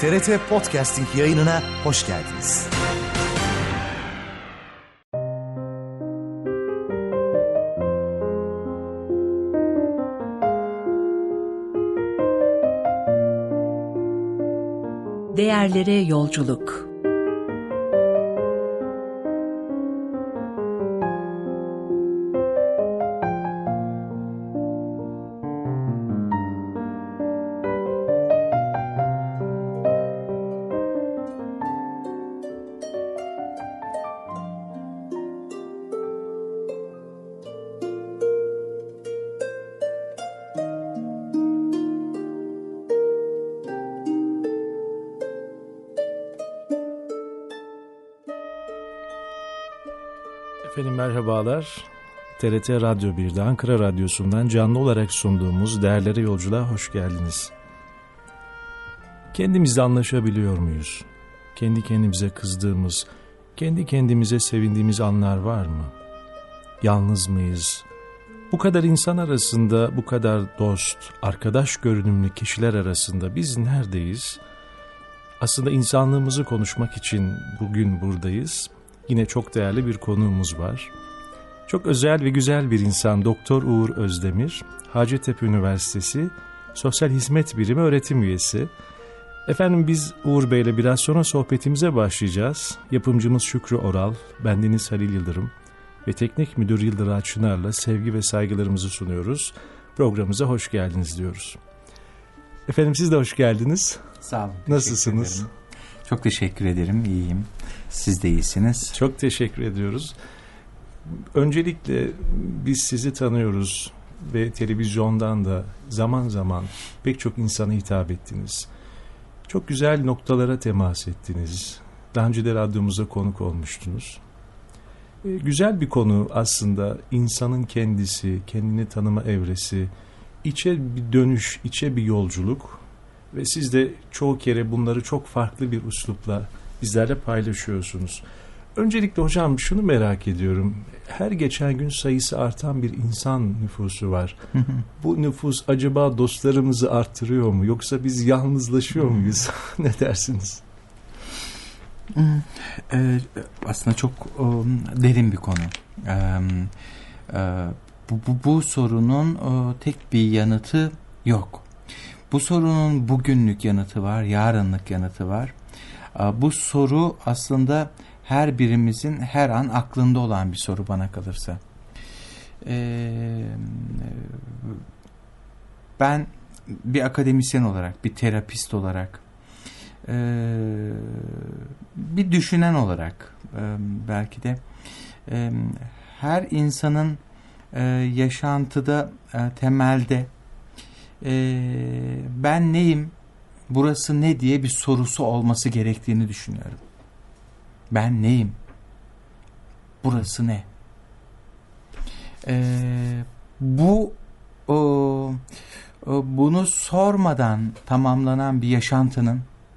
TRT Podcasting yayınına hoş geldiniz. Değerlere yolculuk. Efendim merhabalar. TRT Radyo 1'de Ankara Radyosu'ndan canlı olarak sunduğumuz Değerlere Yolculuğa hoş geldiniz. Kendimizle anlaşabiliyor muyuz? Kendi kendimize kızdığımız, kendi kendimize sevindiğimiz anlar var mı? Yalnız mıyız? Bu kadar insan arasında, bu kadar dost, arkadaş görünümlü kişiler arasında biz neredeyiz? Aslında insanlığımızı konuşmak için bugün buradayız. Yine çok değerli bir konuğumuz var. Çok özel ve güzel bir insan Doktor Uğur Özdemir, Hacettepe Üniversitesi Sosyal Hizmet Birimi öğretim üyesi. Efendim biz Uğur Bey'le biraz sonra sohbetimize başlayacağız. Yapımcımız Şükrü Oral, bendeniz Halil Yıldırım ve Teknik Müdür Yıldıray Çınar'la sevgi ve saygılarımızı sunuyoruz. Programımıza hoş geldiniz diyoruz. Efendim siz de hoş geldiniz. Sağ olun. Nasılsınız? Çok teşekkür ederim, iyiyim. Siz de iyisiniz. Çok teşekkür ediyoruz. Öncelikle biz sizi tanıyoruz ve televizyondan da zaman zaman pek çok insana hitap ettiniz. Çok güzel noktalara temas ettiniz. Daha önce de radyomuza konuk olmuştunuz. Güzel bir konu aslında insanın kendisi, kendini tanıma evresi, içe bir dönüş, içe bir yolculuk ve siz de çoğu kere bunları çok farklı bir üslupla bizlerle paylaşıyorsunuz. Öncelikle hocam şunu merak ediyorum. Her geçen gün sayısı artan bir insan nüfusu var. Bu nüfus acaba dostlarımızı arttırıyor mu? Yoksa biz yalnızlaşıyor muyuz? Ne dersiniz? Aslında çok derin bir konu. Bu sorunun tek bir yanıtı yok. Bu sorunun bugünlük yanıtı var, yarınlık yanıtı var. Bu soru aslında her birimizin her an aklında olan bir soru bana kalırsa. Ben bir akademisyen olarak, bir terapist olarak, bir düşünen olarak belki de her insanın yaşantıda temelde ben neyim, burası ne diye bir sorusu olması gerektiğini düşünüyorum. Ben neyim? Burası ne? Bunu sormadan tamamlanan bir yaşantının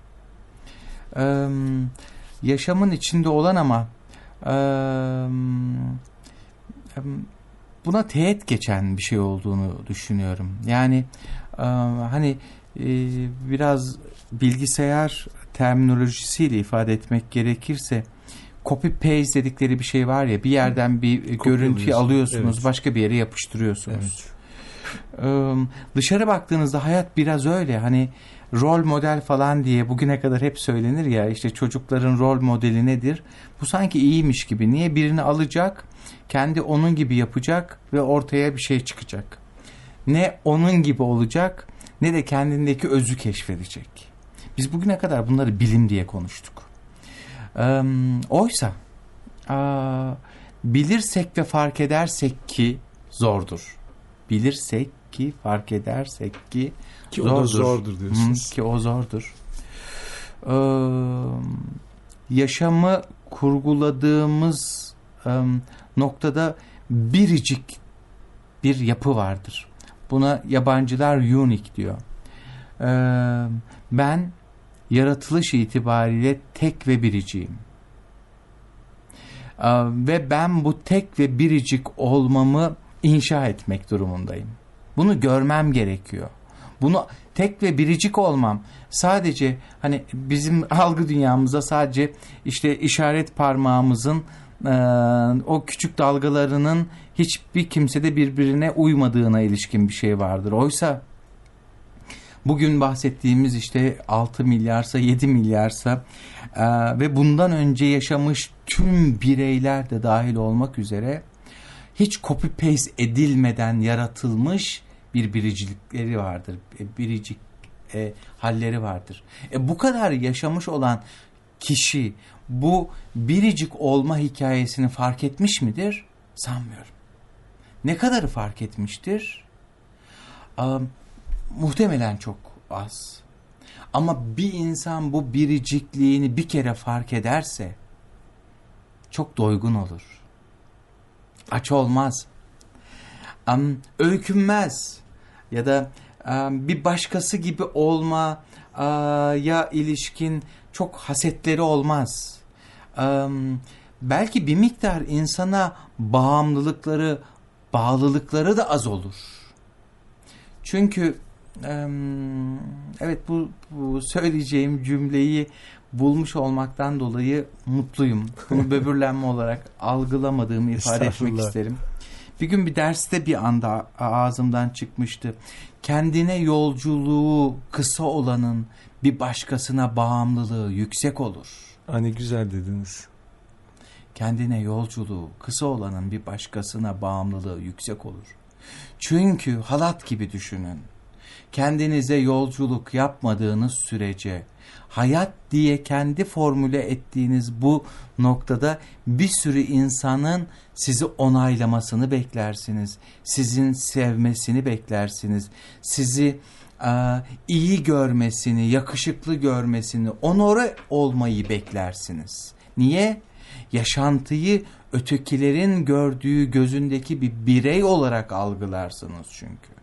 yaşamın içinde olan ama buna teğet geçen bir şey olduğunu düşünüyorum. Yani hani biraz bilgisayar terminolojisiyle ifade etmek gerekirse copy paste dedikleri bir şey var ya, bir yerden bir görüntüyü alıyorsunuz, evet, başka bir yere yapıştırıyorsunuz. Evet. Dışarı baktığınızda hayat biraz öyle. Hani rol model falan diye bugüne kadar hep söylenir ya, işte çocukların rol modeli nedir? Bu sanki iyiymiş gibi. Niye? Birini alacak, kendi onun gibi yapacak ve ortaya bir şey çıkacak. Ne onun gibi olacak ne de kendindeki özü keşfedecek. Biz bugüne kadar bunları bilim diye konuştuk. Oysa bilirsek ve fark edersek ki zordur. Bilirsek ki fark edersek ki zordur. O da zordur diyorsunuz. Ki o zordur. Yaşamı kurguladığımız noktada biricik bir yapı vardır. Buna yabancılar unique diyor. Ben yaratılış itibariyle tek ve biriciyim. Ve ben bu tek ve biricik olmamı inşa etmek durumundayım. Bunu görmem gerekiyor. Bunu tek ve biricik olmam sadece hani bizim algı dünyamıza sadece işte işaret parmağımızın o küçük dalgalarının hiçbir kimsede birbirine uymadığına ilişkin bir şey vardır. Oysa bugün bahsettiğimiz işte 6 milyarsa 7 milyarsa ve bundan önce yaşamış tüm bireyler de dahil olmak üzere hiç copy paste edilmeden yaratılmış bir biricikleri vardır. Biricik halleri vardır. Bu kadar yaşamış olan kişi bu biricik olma hikayesini fark etmiş midir? Sanmıyorum. Ne kadarı fark etmiştir? Muhtemelen çok az. Ama bir insan bu biricikliğini bir kere fark ederse çok doygun olur. Aç olmaz. Öykünmez. Ya da bir başkası gibi olma ya ilişkin çok hasetleri olmaz. Belki bir miktar insana bağlılıkları da az olur. Çünkü evet bu söyleyeceğim cümleyi bulmuş olmaktan dolayı mutluyum. Bunu böbürlenme olarak algılamadığımı ifade etmek isterim. Bir gün bir derste bir anda ağzımdan çıkmıştı. Kendine yolculuğu kısa olanın bir başkasına bağımlılığı yüksek olur. Hani güzel dediniz. Kendine yolculuğu kısa olanın bir başkasına bağımlılığı yüksek olur. Çünkü halat gibi düşünün. Kendinize yolculuk yapmadığınız sürece hayat diye kendi formüle ettiğiniz bu noktada bir sürü insanın sizi onaylamasını beklersiniz. Sizin sevmesini beklersiniz. Sizi iyi görmesini, yakışıklı görmesini, onore olmayı beklersiniz. Niye? Yaşantıyı ötekilerin gördüğü gözündeki bir birey olarak algılarsınız çünkü.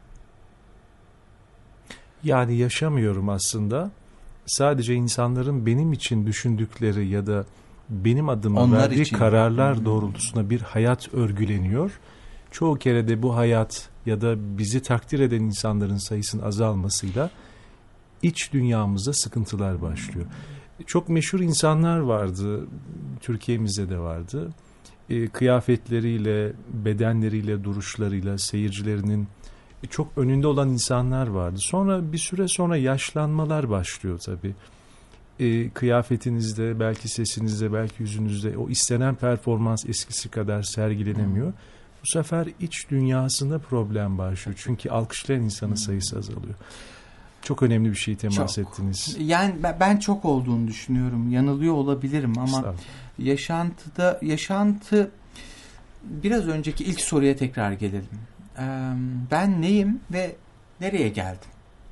Yani yaşamıyorum aslında. Sadece insanların benim için düşündükleri ya da benim adıma onlar verdiği için kararlar doğrultusunda bir hayat örgüleniyor. Çoğu kere de bu hayat ya da bizi takdir eden insanların sayısının azalmasıyla iç dünyamızda sıkıntılar başlıyor. Çok meşhur insanlar vardı, Türkiye'mizde de vardı. Kıyafetleriyle, bedenleriyle, duruşlarıyla seyircilerinin çok önünde olan insanlar vardı. Sonra bir süre sonra yaşlanmalar başlıyor tabii. Kıyafetinizde, belki sesinizde, belki yüzünüzde o istenen performans eskisi kadar sergilenemiyor. Bu sefer iç dünyasında problem başlıyor. Çünkü alkışlayan insanın sayısı azalıyor. Çok önemli bir şey temas ettiniz. Yani ben çok olduğunu düşünüyorum. Yanılıyor olabilirim ama yaşantı biraz önceki ilk soruya tekrar gelelim. Ben neyim ve nereye geldim?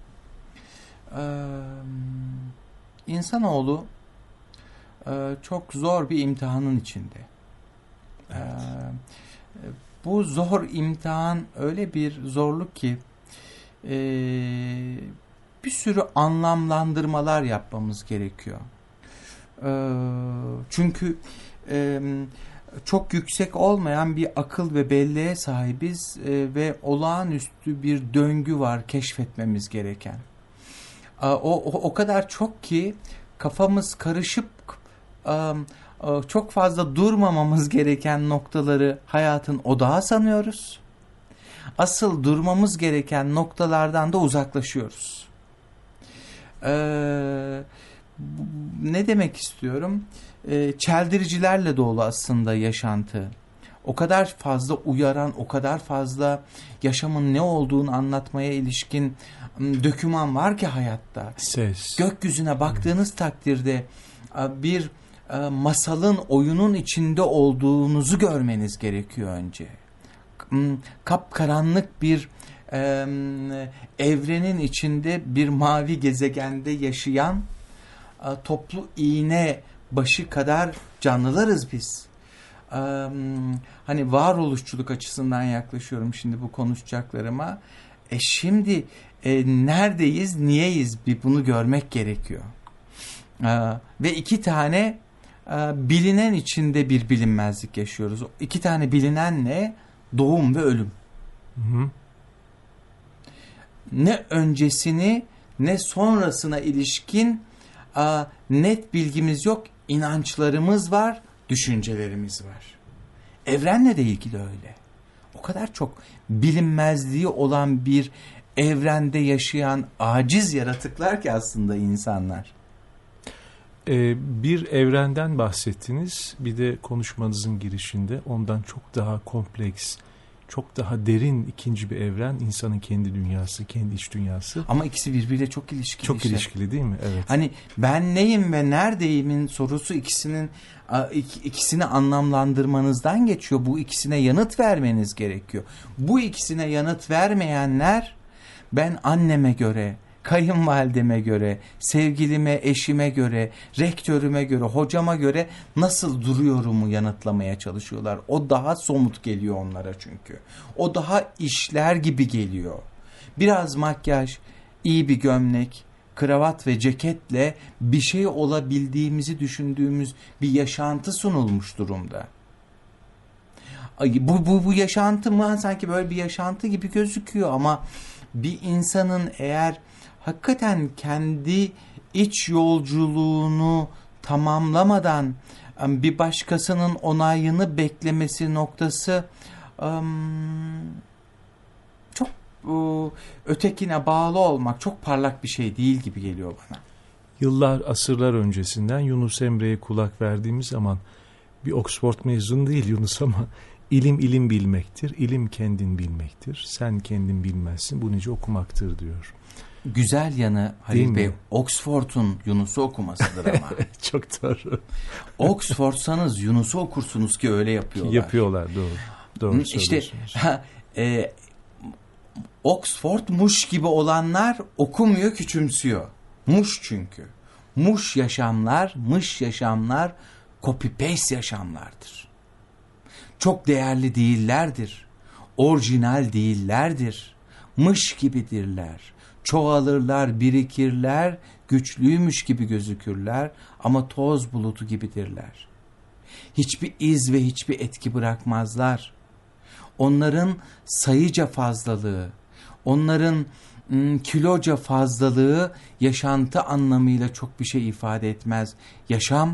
İnsanoğlu çok zor bir imtihanın içinde. Evet. Bu zor imtihan öyle bir zorluk ki bir sürü anlamlandırmalar yapmamız gerekiyor. Çünkü çok yüksek olmayan bir akıl ve belleğe sahibiz ve olağanüstü bir döngü var keşfetmemiz gereken. O kadar çok ki kafamız karışıp çok fazla durmamamız gereken noktaları hayatın odağı sanıyoruz. Asıl durmamız gereken noktalardan da uzaklaşıyoruz. Ne demek istiyorum? Çeldiricilerle dolu aslında yaşantı. O kadar fazla uyaran, o kadar fazla yaşamın ne olduğunu anlatmaya ilişkin döküman var ki hayatta. Ses. Gökyüzüne baktığınız takdirde bir masalın, oyunun içinde olduğunuzu görmeniz gerekiyor önce. Kapkaranlık bir evrenin içinde bir mavi gezegende yaşayan toplu iğne başı kadar canlılarız biz. Hani varoluşçuluk açısından yaklaşıyorum şimdi bu konuşacaklarıma. Şimdi neredeyiz, niyeyiz? Bunu görmek gerekiyor. Ve iki tane bilinen içinde bir bilinmezlik yaşıyoruz. İki tane bilinen ne? Doğum ve ölüm. Hı. Ne öncesini ne sonrasına ilişkin net bilgimiz yok. İnançlarımız var, düşüncelerimiz var. Evrenle de ilgili öyle. O kadar çok bilinmezliği olan bir evrende yaşayan aciz yaratıklar ki aslında insanlar. Bir evrenden bahsettiniz. Bir de konuşmanızın girişinde ondan çok daha kompleks, çok daha derin ikinci bir evren, insanın kendi dünyası, kendi iç dünyası. Ama ikisi birbiriyle çok ilişkili. Çok ilişkili değil mi? Evet. Hani ben neyim ve neredeyimin sorusu ikisini anlamlandırmanızdan geçiyor. Bu ikisine yanıt vermeniz gerekiyor. Bu ikisine yanıt vermeyenler, ben anneme göre, kayınvalideme göre, sevgilime, eşime göre, rektörüme göre, hocama göre nasıl duruyorumu yanıtlamaya çalışıyorlar. O daha somut geliyor onlara çünkü. O daha işler gibi geliyor. Biraz makyaj, iyi bir gömlek, kravat ve ceketle bir şey olabildiğimizi düşündüğümüz bir yaşantı sunulmuş durumda. Bu yaşantı mı? Sanki böyle bir yaşantı gibi gözüküyor ama bir insanın eğer hakikaten kendi iç yolculuğunu tamamlamadan bir başkasının onayını beklemesi noktası çok ötekine bağlı olmak çok parlak bir şey değil gibi geliyor bana. Yıllar, asırlar öncesinden Yunus Emre'ye kulak verdiğimiz zaman, bir Oxford mezunu değil Yunus ama ilim bilmektir, ilim kendin bilmektir, sen kendin bilmezsin, bu nice okumaktır diyor. Güzel yanı Halil Bey, Oxford'un Yunus'u okumasıdır ama. Çok doğru. Oxford'sanız Yunus'u okursunuz ki öyle yapıyorlar. Yapıyorlar, doğru söylüyorsunuz. İşte Oxford'muş gibi olanlar okumuyor, küçümsüyor. Muş çünkü. Muş yaşamlar, mış yaşamlar copy paste yaşamlardır. Çok değerli değillerdir. Orijinal değillerdir. Mış gibidirler. Çoğalırlar, birikirler, güçlüymüş gibi gözükürler ama toz bulutu gibidirler. Hiçbir iz ve hiçbir etki bırakmazlar. Onların sayıca fazlalığı, onların kiloca fazlalığı yaşantı anlamıyla çok bir şey ifade etmez. Yaşam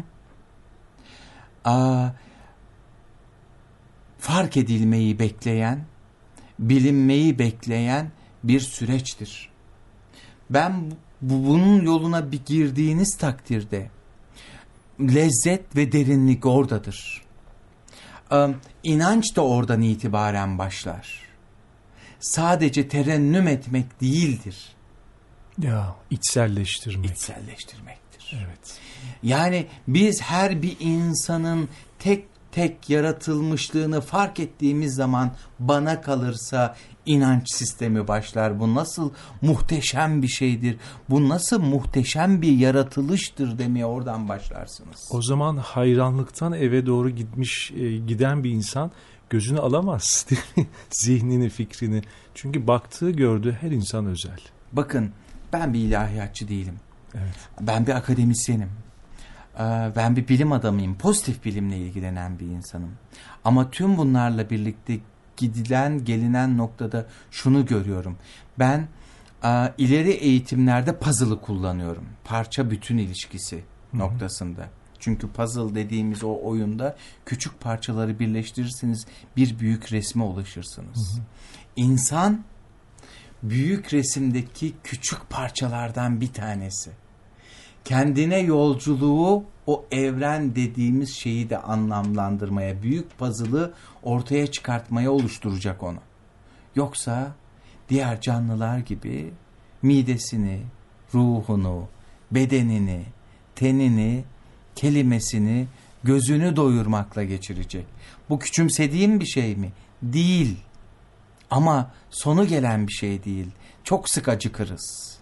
fark edilmeyi bekleyen, bilinmeyi bekleyen bir süreçtir. Ben bunun yoluna bir girdiğiniz takdirde lezzet ve derinlik oradadır. İnanç da oradan itibaren başlar. Sadece terennüm etmek değildir. Ya içselleştirmek. İçselleştirmektir. Evet. Yani biz her bir insanın tek yaratılmışlığını fark ettiğimiz zaman bana kalırsa inanç sistemi başlar. Bu nasıl muhteşem bir şeydir, bu nasıl muhteşem bir yaratılıştır demeye oradan başlarsınız. O zaman hayranlıktan eve doğru giden bir insan gözünü alamaz değil mi? Zihnini, fikrini. Çünkü baktığı, gördüğü her insan özel. Bakın, ben bir ilahiyatçı değilim. Evet. Ben bir akademisyenim. Ben bir bilim adamıyım. Pozitif bilimle ilgilenen bir insanım. Ama tüm bunlarla birlikte gelinen noktada şunu görüyorum. Ben ileri eğitimlerde puzzle'ı kullanıyorum. Parça bütün ilişkisi noktasında. Çünkü puzzle dediğimiz o oyunda küçük parçaları birleştirirseniz bir büyük resme ulaşırsınız. İnsan büyük resimdeki küçük parçalardan bir tanesi. Kendine yolculuğu o evren dediğimiz şeyi de anlamlandırmaya, büyük puzzle'ı ortaya çıkartmaya oluşturacak onu. Yoksa diğer canlılar gibi midesini, ruhunu, bedenini, tenini, kelimesini, gözünü doyurmakla geçirecek. Bu küçümsediğim bir şey mi? Değil. Ama sonu gelen bir şey değil. Çok sık acıkırız.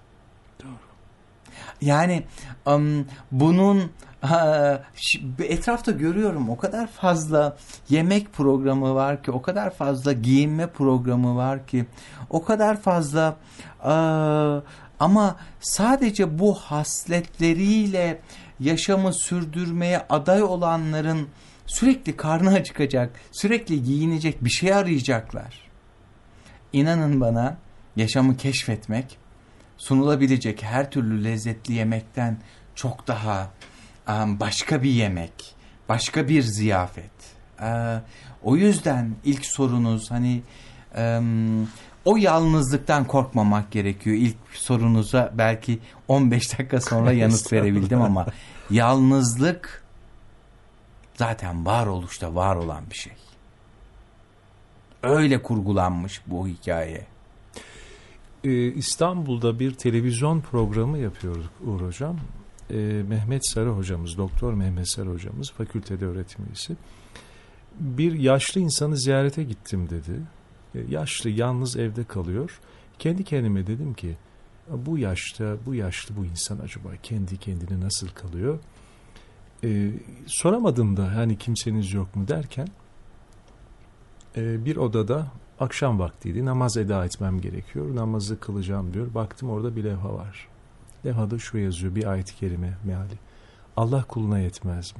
Yani bunun etrafta görüyorum, o kadar fazla yemek programı var ki, o kadar fazla giyinme programı var ki, o kadar fazla ama sadece bu hasletleriyle yaşamı sürdürmeye aday olanların sürekli karnı acıkacak, sürekli giyinecek bir şey arayacaklar. İnanın bana, yaşamı keşfetmek sunulabilecek her türlü lezzetli yemekten çok daha başka bir yemek, başka bir ziyafet. O yüzden ilk sorunuz hani o yalnızlıktan korkmamak gerekiyor. İlk sorunuza belki 15 dakika sonra yanıt verebildim ama yalnızlık zaten varoluşta var olan bir şey. Öyle kurgulanmış bu hikaye. İstanbul'da bir televizyon programı yapıyorduk Uğur Hocam. Mehmet Sarı hocamız, Doktor Mehmet Sarı hocamız, fakültede öğretim üyesi. Bir yaşlı insanı ziyarete gittim dedi. Yaşlı, yalnız evde kalıyor. Kendi kendime dedim ki, bu yaşlı bu insan acaba kendi kendine nasıl kalıyor? Soramadım da hani kimseniz yok mu derken, bir odada akşam vaktiydi, namaz eda etmem gerekiyor, namazı kılacağım diyor. Baktım orada bir levha var. Levhada şu yazıyor, bir ayet-i kerime meali. Allah kuluna yetmez mi?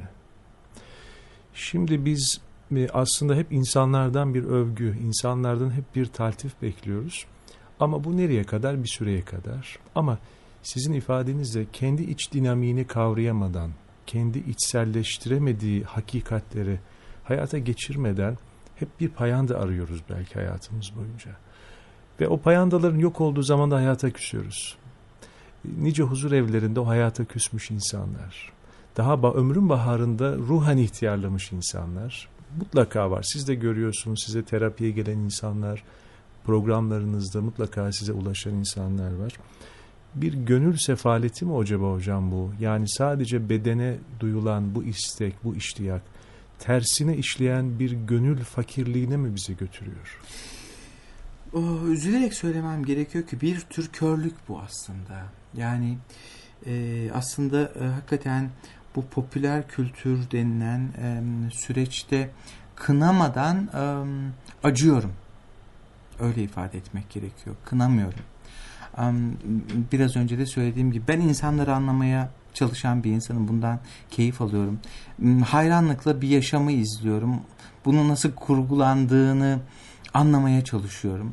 Şimdi biz aslında hep insanlardan bir övgü, insanlardan hep bir taltif bekliyoruz. Ama bu nereye kadar? Bir süreye kadar. Ama sizin ifadenizle kendi iç dinamiğini kavrayamadan, kendi içselleştiremediği hakikatleri hayata geçirmeden hep bir payanda arıyoruz belki hayatımız boyunca. Ve o payandaların yok olduğu zaman da hayata küsüyoruz. Nice huzur evlerinde o hayata küsmüş insanlar, daha ömrün baharında ruhen ihtiyarlamış insanlar mutlaka var. Siz de görüyorsunuz, size terapiye gelen insanlar, programlarınızda mutlaka size ulaşan insanlar var. Bir gönül sefaleti mi acaba hocam bu? Yani sadece bedene duyulan bu istek, bu iştiyak, tersine işleyen bir gönül fakirliğine mi bizi götürüyor? Üzülerek söylemem gerekiyor ki bir tür körlük bu aslında. Yani aslında hakikaten bu popüler kültür denilen süreçte kınamadan acıyorum. Öyle ifade etmek gerekiyor. Kınamıyorum. Biraz önce de söylediğim gibi ben insanları anlamaya çalışan bir insanım. Bundan keyif alıyorum. Hayranlıkla bir yaşamı izliyorum. Bunun nasıl kurgulandığını anlamaya çalışıyorum.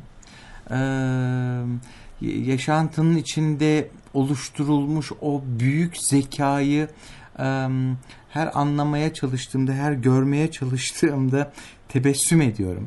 Yaşantının içinde oluşturulmuş o büyük zekayı her anlamaya çalıştığımda, her görmeye çalıştığımda tebessüm ediyorum.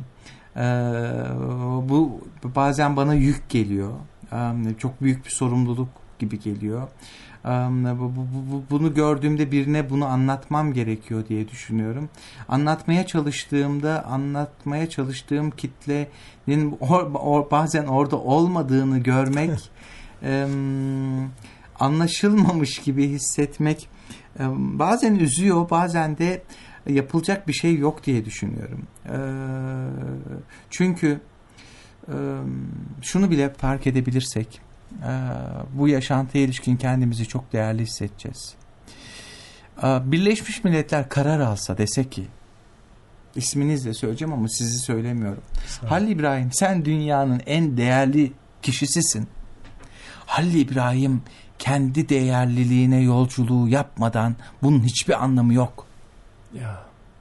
Bu bazen bana yük geliyor. Çok büyük bir sorumluluk gibi geliyor. Bunu gördüğümde birine bunu anlatmam gerekiyor diye düşünüyorum. Anlatmaya çalıştığım kitlenin bazen orada olmadığını görmek, anlaşılmamış gibi hissetmek bazen üzüyor, bazen de yapılacak bir şey yok diye düşünüyorum. Çünkü şunu bile fark edebilirsek, bu yaşantıya ilişkin kendimizi çok değerli hissedeceğiz. Birleşmiş Milletler karar alsa, dese ki, isminizle söyleyeceğim ama sizi söylemiyorum. Halil İbrahim, sen dünyanın en değerli kişisisin. Halil İbrahim kendi değerliliğine yolculuğu yapmadan bunun hiçbir anlamı yok. Ya.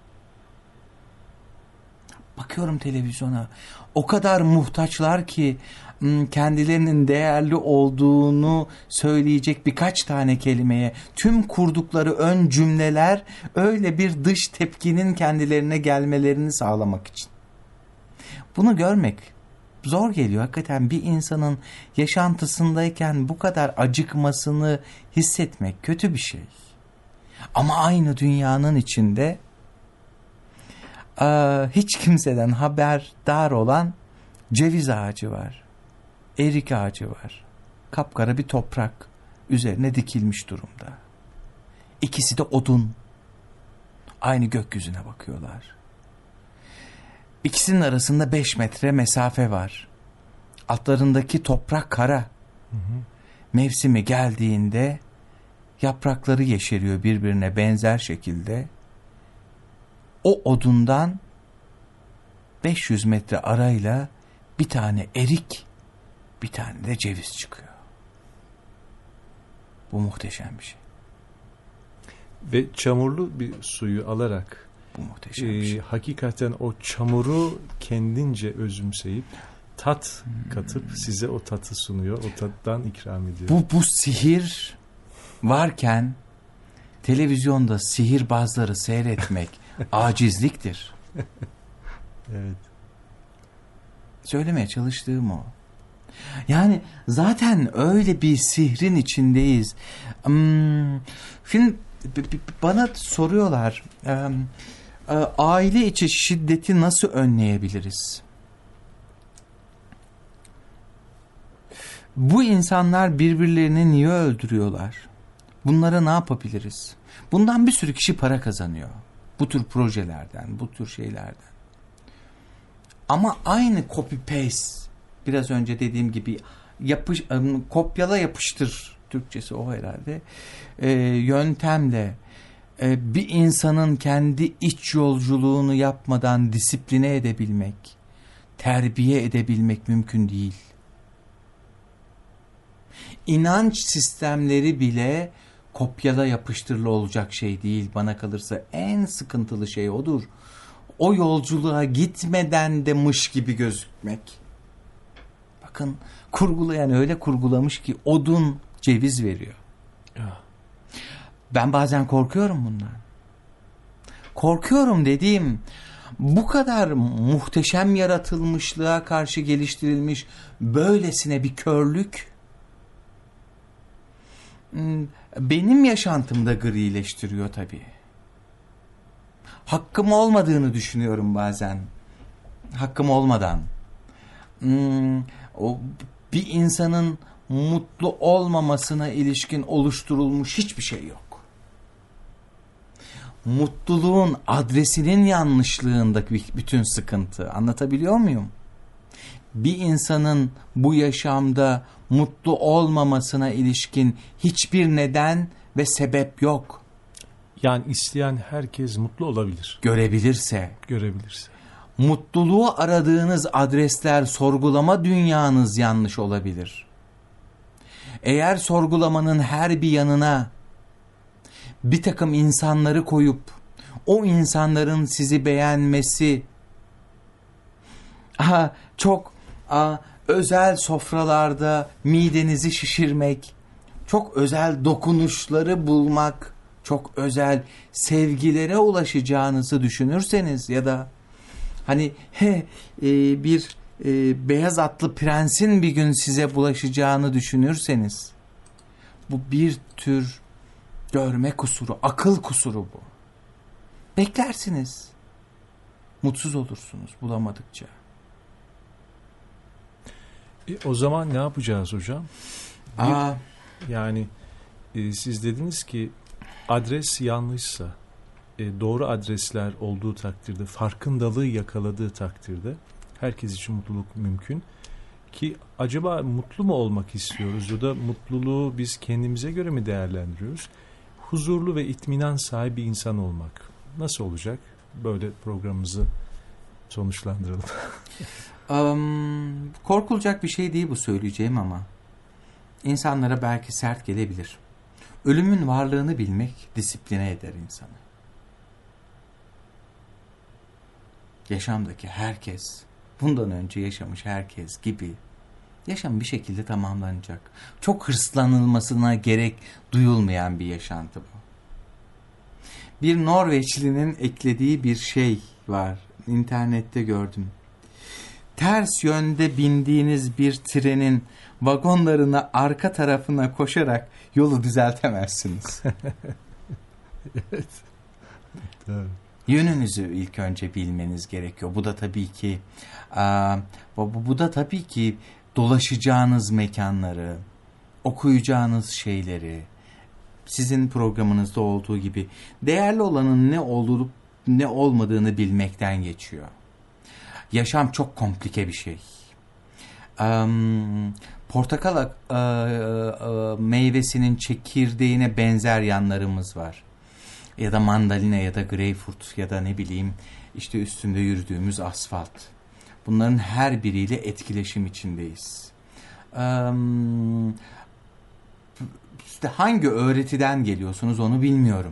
Bakıyorum televizyona, o kadar muhtaçlar ki kendilerinin değerli olduğunu söyleyecek birkaç tane kelimeye tüm kurdukları ön cümleler öyle bir dış tepkinin kendilerine gelmelerini sağlamak için. Bunu görmek zor geliyor. Hakikaten bir insanın yaşantısındayken bu kadar acıkmasını hissetmek kötü bir şey. Ama aynı dünyanın içinde hiç kimseden haberdar olan ceviz ağacı var. Erik ağacı var. Kapkara bir toprak üzerine dikilmiş durumda. İkisi de odun. Aynı gökyüzüne bakıyorlar. İkisinin arasında 5 metre mesafe var. Altlarındaki toprak kara. Hı hı. Mevsimi geldiğinde yaprakları yeşeriyor birbirine benzer şekilde. O odundan 500 metre arayla bir tane erik, bir tane de ceviz çıkıyor. Bu muhteşem bir şey. Ve çamurlu bir suyu alarak bu muhteşem bir şey. Hakikaten o çamuru kendince özümseyip tat katıp size o tatı sunuyor. O tattan ikram ediyor. Bu sihir varken televizyonda sihirbazları seyretmek acizliktir. Evet. Söylemeye çalıştığım o. Yani zaten öyle bir sihrin içindeyiz. Şimdi bana soruyorlar, aile içi şiddeti nasıl önleyebiliriz? Bu insanlar birbirlerini niye öldürüyorlar? Bunlara ne yapabiliriz? Bundan bir sürü kişi para kazanıyor. Bu tür projelerden, bu tür şeylerden. Ama aynı copy paste, biraz önce dediğim gibi kopyala yapıştır, Türkçesi o herhalde, yöntemle bir insanın kendi iç yolculuğunu yapmadan disipline edebilmek, terbiye edebilmek mümkün değil. İnanç sistemleri bile kopyala yapıştırla olacak şey değil. Bana kalırsa en sıkıntılı şey odur. O yolculuğa gitmeden de mış gibi gözükmek. Bakın, kurgulayan öyle kurgulamış ki odun ceviz veriyor. Ben bazen korkuyorum bundan. Korkuyorum dediğim, bu kadar muhteşem yaratılmışlığa karşı geliştirilmiş böylesine bir körlük benim yaşantımda grileştiriyor tabii. Hakkım olmadığını düşünüyorum bazen. Hakkım olmadan. O bir insanın mutlu olmamasına ilişkin oluşturulmuş hiçbir şey yok. Mutluluğun adresinin yanlışlığındaki bütün sıkıntı. Anlatabiliyor muyum? Bir insanın bu yaşamda mutlu olmamasına ilişkin hiçbir neden ve sebep yok. Yani isteyen herkes mutlu olabilir. Görebilirse. Mutluluğu aradığınız adresler, sorgulama dünyanız yanlış olabilir. Eğer sorgulamanın her bir yanına bir takım insanları koyup o insanların sizi beğenmesi, çok özel sofralarda midenizi şişirmek, çok özel dokunuşları bulmak, çok özel sevgilere ulaşacağınızı düşünürseniz ya da hani bir beyaz atlı prensin bir gün size bulaşacağını düşünürseniz, bu bir tür görme kusuru, akıl kusuru bu. Beklersiniz. Mutsuz olursunuz bulamadıkça. O zaman ne yapacağız hocam? Yani siz dediniz ki adres yanlışsa, doğru adresler olduğu takdirde, farkındalığı yakaladığı takdirde herkes için mutluluk mümkün. Ki acaba mutlu mu olmak istiyoruz ya da mutluluğu biz kendimize göre mi değerlendiriyoruz? Huzurlu ve itminan sahibi insan olmak nasıl olacak? Böyle programımızı sonuçlandıralım. Korkulacak bir şey değil bu söyleyeceğim ama insanlara belki sert gelebilir. Ölümün varlığını bilmek disipline eder insanı. Yaşamdaki herkes, bundan önce yaşamış herkes gibi yaşam bir şekilde tamamlanacak. Çok hırslanılmasına gerek duyulmayan bir yaşantı bu. Bir Norveçlinin eklediği bir şey var. İnternette gördüm. Ters yönde bindiğiniz bir trenin vagonlarına arka tarafına koşarak yolu düzeltemezsiniz. Evet. Evet. Yönünüzü ilk önce bilmeniz gerekiyor. Bu da tabii ki dolaşacağınız mekanları, okuyacağınız şeyleri, sizin programınızda olduğu gibi değerli olanın ne olup ne olmadığını bilmekten geçiyor. Yaşam çok komplike bir şey. Portakal meyvesinin çekirdeğine benzer yanlarımız var. Ya da mandalina ya da greyfurt ya da ne bileyim işte üstünde yürüdüğümüz asfalt. Bunların her biriyle etkileşim içindeyiz. İşte hangi öğretiden geliyorsunuz onu bilmiyorum.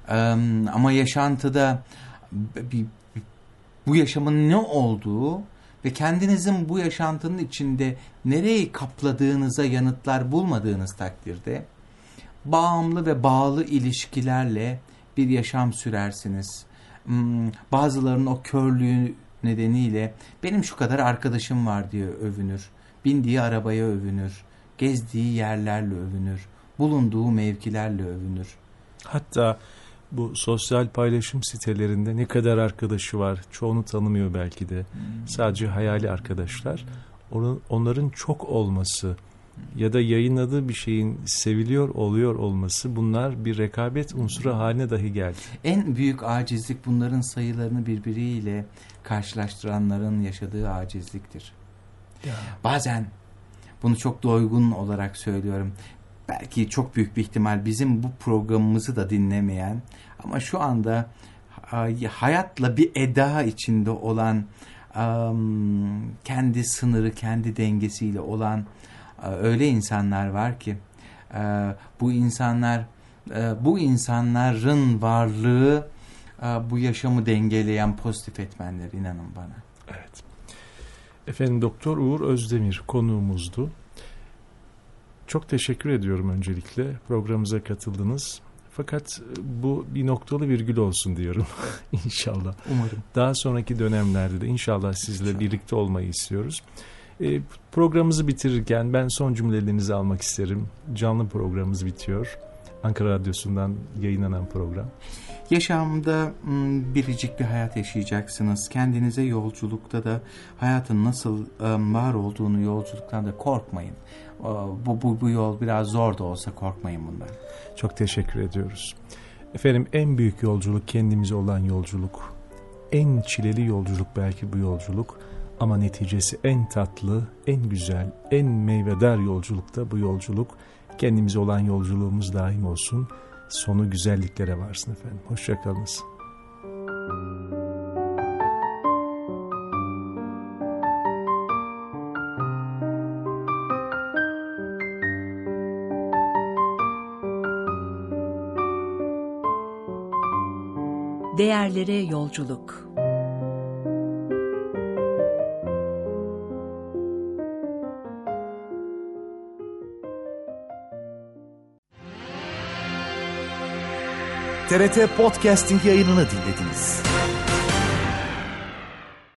Ama yaşantıda bu yaşamın ne olduğu ve kendinizin bu yaşantının içinde nereyi kapladığınıza yanıtlar bulmadığınız takdirde bağımlı ve bağlı ilişkilerle bir yaşam sürersiniz. Bazılarının o körlüğü nedeniyle benim şu kadar arkadaşım var diye övünür. Bindiği arabaya övünür. Gezdiği yerlerle övünür. Bulunduğu mevkilerle övünür. Hatta bu sosyal paylaşım sitelerinde ne kadar arkadaşı var, çoğunu tanımıyor belki de. Sadece hayali arkadaşlar. Onların çok olması ya da yayınladığı bir şeyin seviliyor oluyor olması, bunlar bir rekabet unsuru haline dahi geldi. En büyük acizlik bunların sayılarını birbiriyle karşılaştıranların yaşadığı acizliktir. Ya. Bazen bunu çok doygun olarak söylüyorum. Belki çok büyük bir ihtimal bizim bu programımızı da dinlemeyen ama şu anda hayatla bir eda içinde olan, kendi sınırı, kendi dengesiyle olan öyle insanlar var ki bu insanların varlığı bu yaşamı dengeleyen pozitif etmenler, inanın bana. Evet. Efendim, Doktor Uğur Özdemir konuğumuzdu. Çok teşekkür ediyorum öncelikle. Programımıza katıldınız. Fakat bu bir noktalı virgül olsun diyorum. İnşallah. Umarım. Daha sonraki dönemlerde de inşallah sizle birlikte olmayı istiyoruz. Programımızı bitirirken ben son cümlelerinizi almak isterim. Canlı programımız bitiyor. Ankara Radyosu'ndan yayınlanan program. Yaşamda biricik bir hayat yaşayacaksınız. Kendinize yolculukta da hayatın nasıl var olduğunu yolculuktan da korkmayın. Bu yol biraz zor da olsa korkmayın bundan. Çok teşekkür ediyoruz. Efendim, en büyük yolculuk kendimize olan yolculuk. En çileli yolculuk belki bu yolculuk. Ama neticesi en tatlı, en güzel, en meyvedar yolculuk da bu yolculuk. Kendimize olan yolculuğumuz daim olsun. Sonu güzelliklere varsın efendim. Hoşça kalınız. Değerlere yolculuk. TRT Podcasting yayınını dinlediniz.